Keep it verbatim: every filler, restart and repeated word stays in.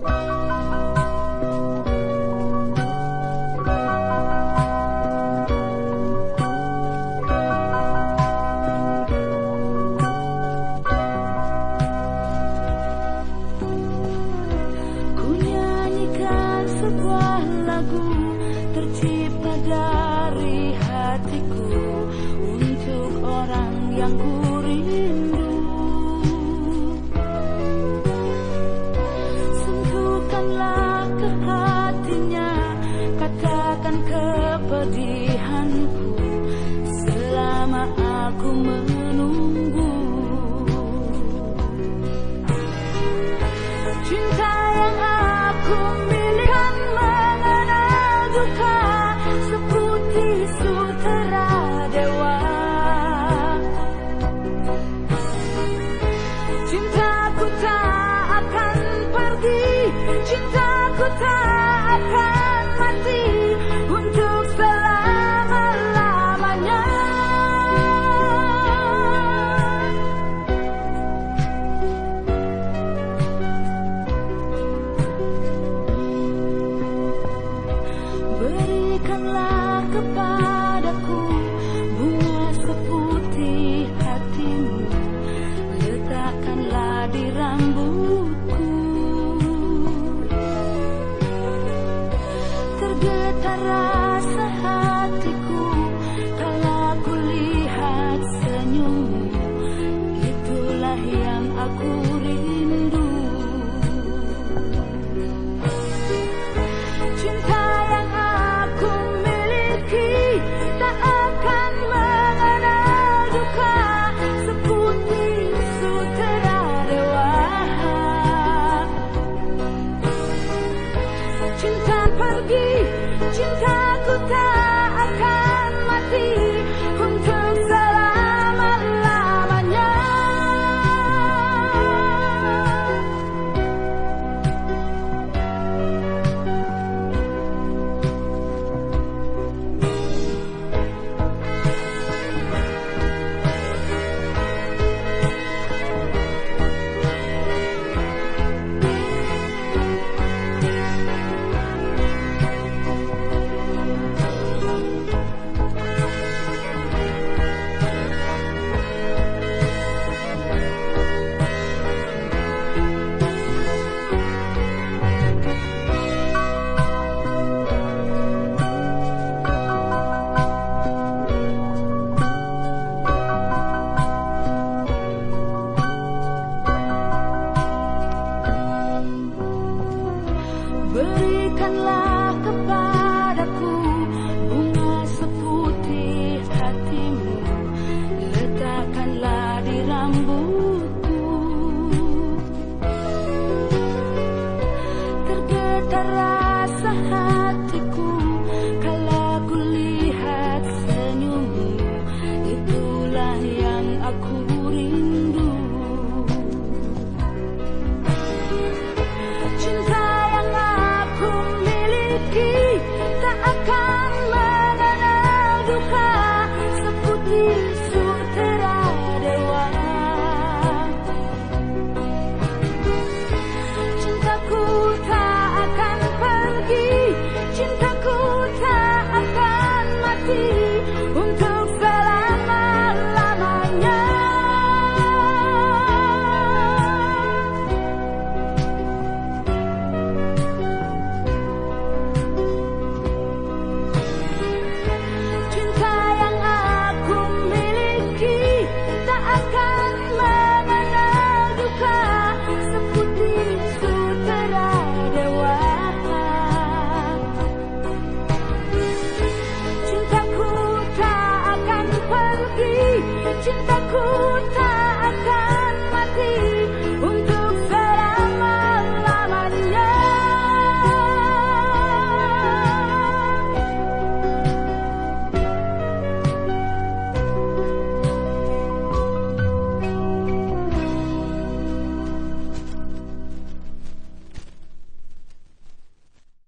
Tercipta dari hatiku untuk orang yang ku rindu. Sentuhkanlah ke hatinya, katakan kepedihanku selama aku menunggu. Cinta yang aku miliki mengenal duka seputih sutera dewa. Cintaku tak akan pergi, cintaku tak akan mati untuk selama-lamanya. Berikanlah kepadaku bunga seputih hatimu, letakkanlah di rambutku. Tergetar rasa hatiku kala ku lihat senyummu, itulah yang aku rindu. Cinta yang aku miliki tak akan mengenal duka seputih sutera dewa. Cinta pergi, cintaku tak akan mati untuk selama-lamanya. Berikanlah kepadaku bunga seputih hatimu, letakkanlah di rambutku. Tergetar rasa hatiku kala ku lihat senyummu, itulah yang aku rindu. Cinta yang aku miliki tak akan mengenal duka seputih sutera dewa. Cintaku tak akan pergi, cintaku tak akan mati untuk selama-lamanya. Cinta yang aku miliki tak akan mengenal duka seputih sutera dewa. Cintaku tak akan pergi, cintaku